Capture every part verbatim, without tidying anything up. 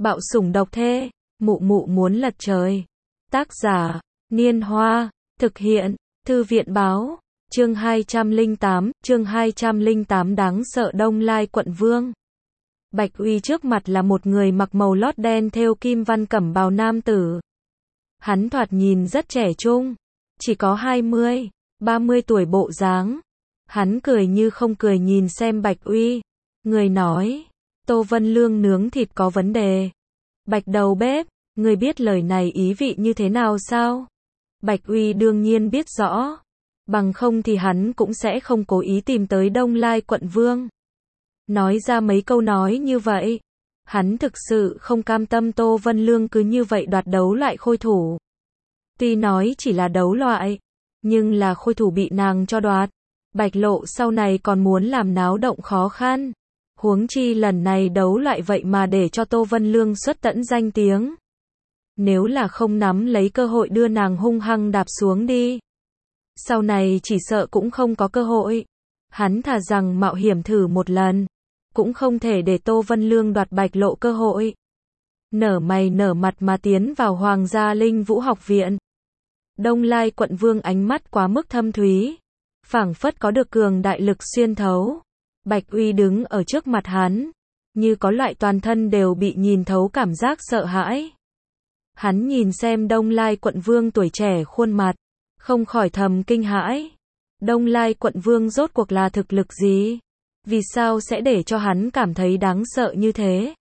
Bạo sủng độc thê, mụ mụ muốn lật trời. Tác giả, Niên Hoa, thực hiện, Thư viện Báo, chương hai trăm lẻ tám, chương hai trăm lẻ tám đáng sợ Đông Lai quận vương. Bạch Uy trước mặt là một người mặc màu lót đen thêu kim văn cẩm bào nam tử. Hắn thoạt nhìn rất trẻ trung, chỉ có hai mươi, ba mươi tuổi bộ dáng. Hắn cười như không cười nhìn xem Bạch Uy. Người nói, Tô Vân Lương nướng thịt có vấn đề. Bạch đầu bếp, người biết lời này ý vị như thế nào sao? Bạch Uy đương nhiên biết rõ. Bằng không thì hắn cũng sẽ không cố ý tìm tới Đông Lai quận vương. Nói ra mấy câu nói như vậy. Hắn thực sự không cam tâm Tô Vân Lương cứ như vậy đoạt đấu loại khôi thủ. Tuy nói chỉ là đấu loại, nhưng là khôi thủ bị nàng cho đoạt. Bạch Lộ sau này còn muốn làm náo động khó khăn. Huống chi lần này đấu loại vậy mà để cho Tô Vân Lương xuất tẫn danh tiếng. Nếu là không nắm lấy cơ hội đưa nàng hung hăng đạp xuống đi, sau này chỉ sợ cũng không có cơ hội. Hắn thà rằng mạo hiểm thử một lần, cũng không thể để Tô Vân Lương đoạt Bạch Lộ cơ hội. Nở mày nở mặt mà tiến vào Hoàng gia Linh Vũ học viện. Đông Lai quận vương ánh mắt quá mức thâm thúy, phảng phất có được cường đại lực xuyên thấu. Bạch Uy đứng ở trước mặt hắn, như có loại toàn thân đều bị nhìn thấu cảm giác sợ hãi. Hắn nhìn xem Đông Lai quận vương tuổi trẻ khuôn mặt, không khỏi thầm kinh hãi. Đông Lai quận vương rốt cuộc là thực lực gì? Vì sao sẽ để cho hắn cảm thấy đáng sợ như thế?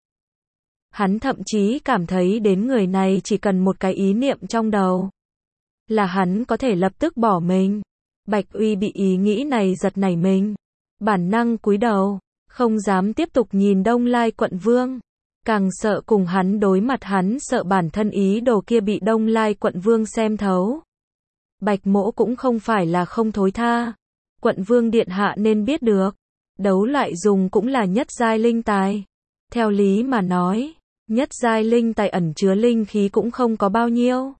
Hắn thậm chí cảm thấy đến người này chỉ cần một cái ý niệm trong đầu, là hắn có thể lập tức bỏ mình. Bạch Uy bị ý nghĩ này giật nảy mình, bản năng cúi đầu, không dám tiếp tục nhìn Đông Lai quận vương. Càng sợ cùng hắn đối mặt, hắn sợ bản thân ý đồ kia bị Đông Lai quận vương xem thấu. Bạch Mỗ cũng không phải là không thối tha. Quận vương điện hạ nên biết được, đấu loại dùng cũng là nhất giai linh tài. Theo lý mà nói, nhất giai linh tài ẩn chứa linh khí cũng không có bao nhiêu.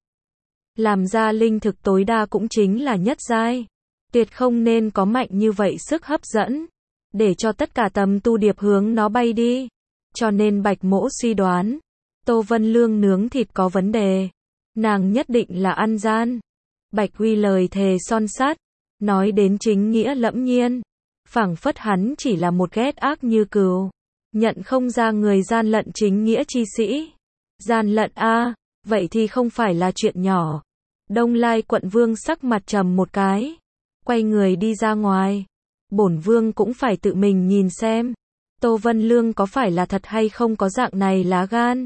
Làm ra linh thực tối đa cũng chính là nhất giai. Tuyệt không nên có mạnh như vậy sức hấp dẫn, để cho tất cả tầm tu điệp hướng nó bay đi. Cho nên Bạch Mỗ suy đoán, Tô Vân Lương nướng thịt có vấn đề. Nàng nhất định là ăn gian. Bạch Uy lời thề son sắt, nói đến chính nghĩa lẫm nhiên. Phảng phất hắn chỉ là một ghét ác như cừu, nhận không ra người gian lận chính nghĩa chi sĩ. Gian lận a, vậy thì không phải là chuyện nhỏ. Đông Lai quận vương sắc mặt trầm một cái, quay người đi ra ngoài. Bổn vương cũng phải tự mình nhìn xem, Tô Vân Lương có phải là thật hay không có dạng này lá gan.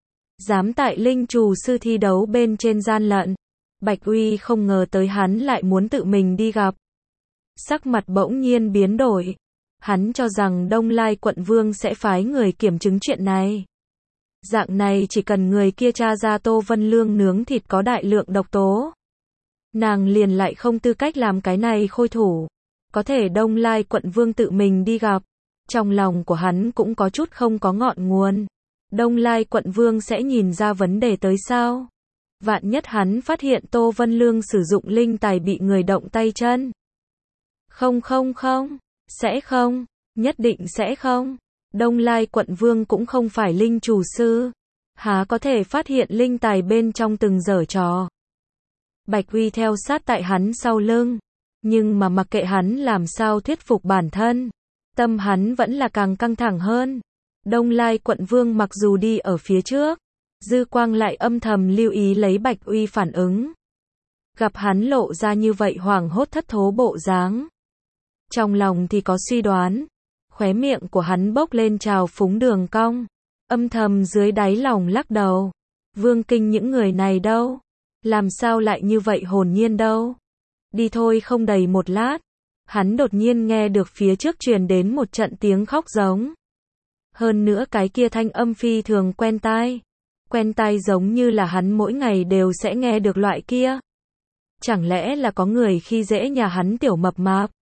Dám tại linh trù sư thi đấu bên trên gian lận. Bạch Uy không ngờ tới hắn lại muốn tự mình đi gặp. Sắc mặt bỗng nhiên biến đổi. Hắn cho rằng Đông Lai quận vương sẽ phái người kiểm chứng chuyện này. Dạng này chỉ cần người kia tra ra Tô Vân Lương nướng thịt có đại lượng độc tố, nàng liền lại không tư cách làm cái này khôi thủ. Có thể Đông Lai quận vương tự mình đi gặp. Trong lòng của hắn cũng có chút không có ngọn nguồn. Đông Lai quận vương sẽ nhìn ra vấn đề tới sao? Vạn nhất hắn phát hiện Tô Vân Lương sử dụng linh tài bị người động tay chân. Không không không, sẽ không, nhất định sẽ không. Đông Lai quận vương cũng không phải linh chủ sư, há có thể phát hiện linh tài bên trong từng giở trò. Bạch Uy theo sát tại hắn sau lưng, nhưng mà mặc kệ hắn làm sao thuyết phục bản thân, tâm hắn vẫn là càng căng thẳng hơn. Đông Lai quận vương mặc dù đi ở phía trước, dư quang lại âm thầm lưu ý lấy Bạch Uy phản ứng. Gặp hắn lộ ra như vậy hoảng hốt thất thố bộ dáng, trong lòng thì có suy đoán. Khóe miệng của hắn bốc lên trào phúng đường cong, âm thầm dưới đáy lòng lắc đầu. Vương kinh những người này đâu? Làm sao lại như vậy hồn nhiên đâu? Đi thôi. Không đầy một lát, hắn đột nhiên nghe được phía trước truyền đến một trận tiếng khóc giống. Hơn nữa cái kia thanh âm phi thường quen tai. Quen tai giống như là hắn mỗi ngày đều sẽ nghe được loại kia. Chẳng lẽ là có người khi dễ nhà hắn tiểu mập mạp?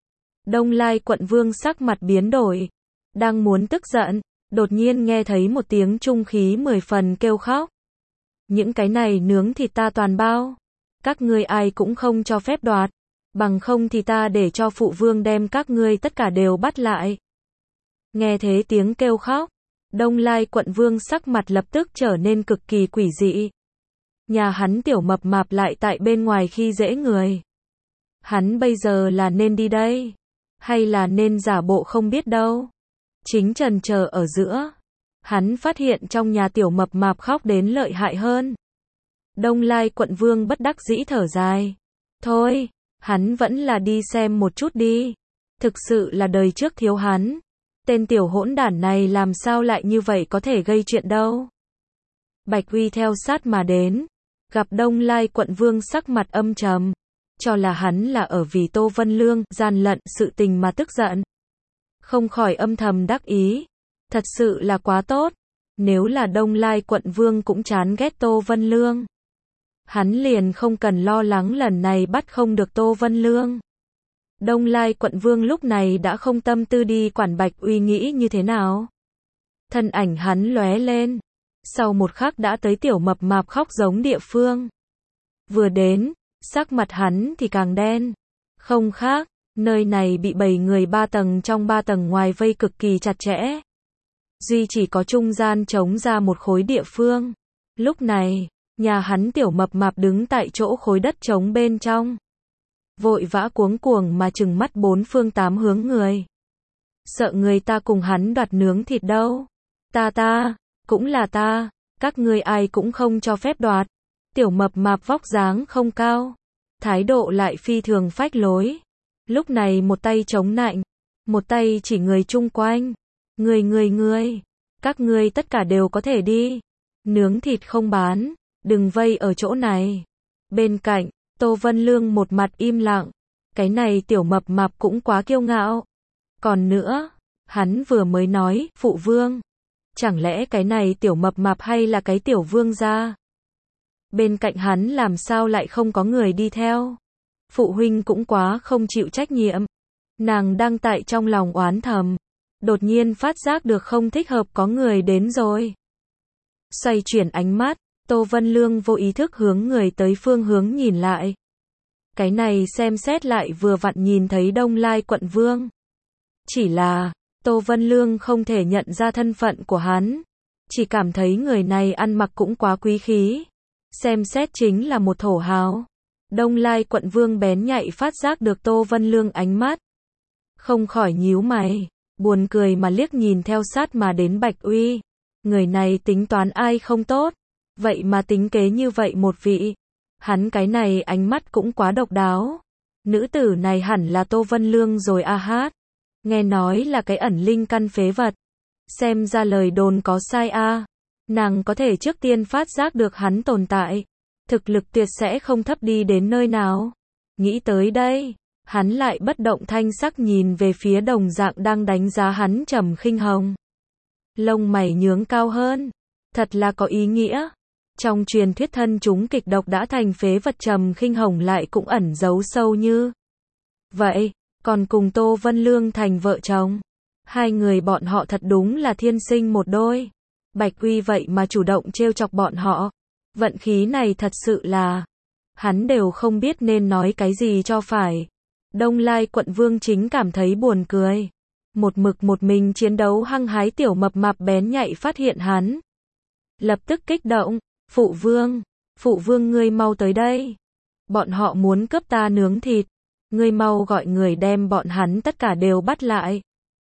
Đông Lai quận vương sắc mặt biến đổi, đang muốn tức giận, đột nhiên nghe thấy một tiếng trung khí mười phần kêu khóc. Những cái này nướng thịt ta toàn bao, các ngươi ai cũng không cho phép đoạt, bằng không thì ta để cho phụ vương đem các ngươi tất cả đều bắt lại. Nghe thế tiếng kêu khóc, Đông Lai quận vương sắc mặt lập tức trở nên cực kỳ quỷ dị. Nhà hắn tiểu mập mạp lại tại bên ngoài khi dễ người. Hắn bây giờ là nên đi đây? Hay là nên giả bộ không biết đâu? Chính chần chờ ở giữa. Hắn phát hiện trong nhà tiểu mập mạp khóc đến lợi hại hơn. Đông Lai quận vương bất đắc dĩ thở dài. Thôi, hắn vẫn là đi xem một chút đi. Thực sự là đời trước thiếu hắn. Tên tiểu hỗn đản này làm sao lại như vậy có thể gây chuyện đâu. Bạch Uy theo sát mà đến. Gặp Đông Lai quận vương sắc mặt âm trầm. Cho là hắn là ở vì Tô Vân Lương gian lận sự tình mà tức giận. Không khỏi âm thầm đắc ý. Thật sự là quá tốt. Nếu là Đông Lai quận vương cũng chán ghét Tô Vân Lương. Hắn liền không cần lo lắng lần này bắt không được Tô Vân Lương. Đông Lai quận vương lúc này đã không tâm tư đi quản Bạch Uy nghĩ như thế nào. Thân ảnh hắn lóe lên. Sau một khắc đã tới tiểu mập mạp khóc giống địa phương. Vừa đến, sắc mặt hắn thì càng đen. Không khác, nơi này bị bảy người ba tầng trong ba tầng ngoài vây cực kỳ chặt chẽ. Duy chỉ có trung gian trống ra một khối địa phương. Lúc này, nhà hắn tiểu mập mạp đứng tại chỗ khối đất trống bên trong. Vội vã cuống cuồng mà trừng mắt bốn phương tám hướng người. Sợ người ta cùng hắn đoạt nướng thịt đâu. Ta ta, cũng là ta, các ngươi ai cũng không cho phép đoạt. Tiểu mập mạp vóc dáng không cao. Thái độ lại phi thường phách lối. Lúc này một tay chống nạnh. Một tay chỉ người chung quanh. Người người người. Các ngươi tất cả đều có thể đi. Nướng thịt không bán. Đừng vây ở chỗ này. Bên cạnh, Tô Vân Lương một mặt im lặng. Cái này tiểu mập mạp cũng quá kiêu ngạo. Còn nữa, hắn vừa mới nói, phụ vương. Chẳng lẽ cái này tiểu mập mạp hay là cái tiểu vương gia? Bên cạnh hắn làm sao lại không có người đi theo? Phụ huynh cũng quá không chịu trách nhiệm. Nàng đang tại trong lòng oán thầm. Đột nhiên phát giác được không thích hợp có người đến rồi. Xoay chuyển ánh mắt, Tô Vân Lương vô ý thức hướng người tới phương hướng nhìn lại. Cái này xem xét lại vừa vặn nhìn thấy Đông Lai quận vương. Chỉ là, Tô Vân Lương không thể nhận ra thân phận của hắn. Chỉ cảm thấy người này ăn mặc cũng quá quý khí. Xem xét chính là một thổ hào. Đông Lai quận vương bén nhạy phát giác được Tô Vân Lương ánh mắt. Không khỏi nhíu mày, buồn cười mà liếc nhìn theo sát mà đến Bạch Uy. Người này tính toán ai không tốt. Vậy mà tính kế như vậy một vị. Hắn cái này ánh mắt cũng quá độc đáo. Nữ tử này hẳn là Tô Vân Lương rồi a hát. Nghe nói là cái ẩn linh căn phế vật. Xem ra lời đồn có sai a. Nàng có thể trước tiên phát giác được hắn tồn tại. Thực lực tuyệt sẽ không thấp đi đến nơi nào. Nghĩ tới đây, hắn lại bất động thanh sắc nhìn về phía đồng dạng đang đánh giá hắn Trầm Khinh Hồng. Lông mày nhướng cao hơn. Thật là có ý nghĩa. Trong truyền thuyết thân chúng kịch độc đã thành phế vật Trầm Khinh Hồng lại cũng ẩn giấu sâu như vậy, còn cùng Tô Vân Lương thành vợ chồng. Hai người bọn họ thật đúng là thiên sinh một đôi. Bạch Uy vậy mà chủ động trêu chọc bọn họ. Vận khí này thật sự là, hắn đều không biết nên nói cái gì cho phải. Đông Lai quận vương chính cảm thấy buồn cười. Một mực một mình chiến đấu hăng hái tiểu mập mạp bén nhạy phát hiện hắn. Lập tức kích động. Phụ vương, phụ vương ngươi mau tới đây. Bọn họ muốn cướp ta nướng thịt. Ngươi mau gọi người đem bọn hắn tất cả đều bắt lại.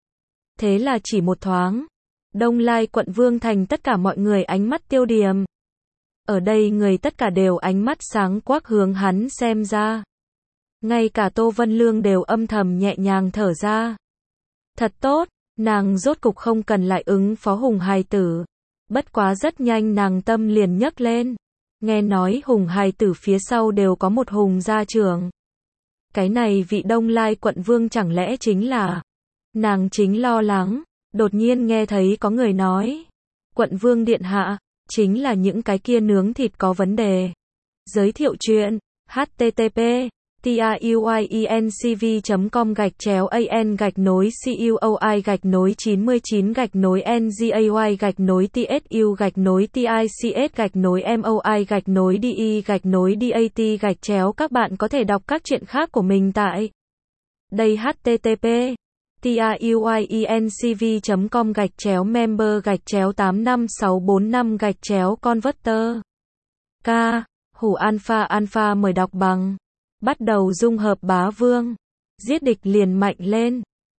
Thế là chỉ một thoáng. Đông Lai quận vương thành tất cả mọi người ánh mắt tiêu điểm. Ở đây người tất cả đều ánh mắt sáng quắc hướng hắn xem ra. Ngay cả Tô Vân Lương đều âm thầm nhẹ nhàng thở ra. Thật tốt, nàng rốt cục không cần lại ứng phó Hùng hài tử. Bất quá rất nhanh nàng tâm liền nhấc lên. Nghe nói Hùng hài tử phía sau đều có một Hùng gia trưởng. Cái này vị Đông Lai quận vương chẳng lẽ chính là... Nàng chính lo lắng. Đột nhiên nghe thấy có người nói. Quận vương điện hạ, chính là những cái kia nướng thịt có vấn đề. Giới thiệu chuyện. H T T P truyencv chấm com gạch chéo an gạch nối cuoi gạch nối chín mươi chín gạch nối ngay gạch nối tsu gạch nối tics gạch nối moi gạch nối de gạch nối dat gạch chéo. Các bạn có thể đọc các chuyện khác của mình tại đây. H T T P truyencv chấm com gạch chéo member gạch chéo tám năm sáu bốn năm gạch chéo converter. K. Hủ alpha alpha mời đọc bằng. Bắt đầu dung hợp bá vương. Giết địch liền mạnh lên.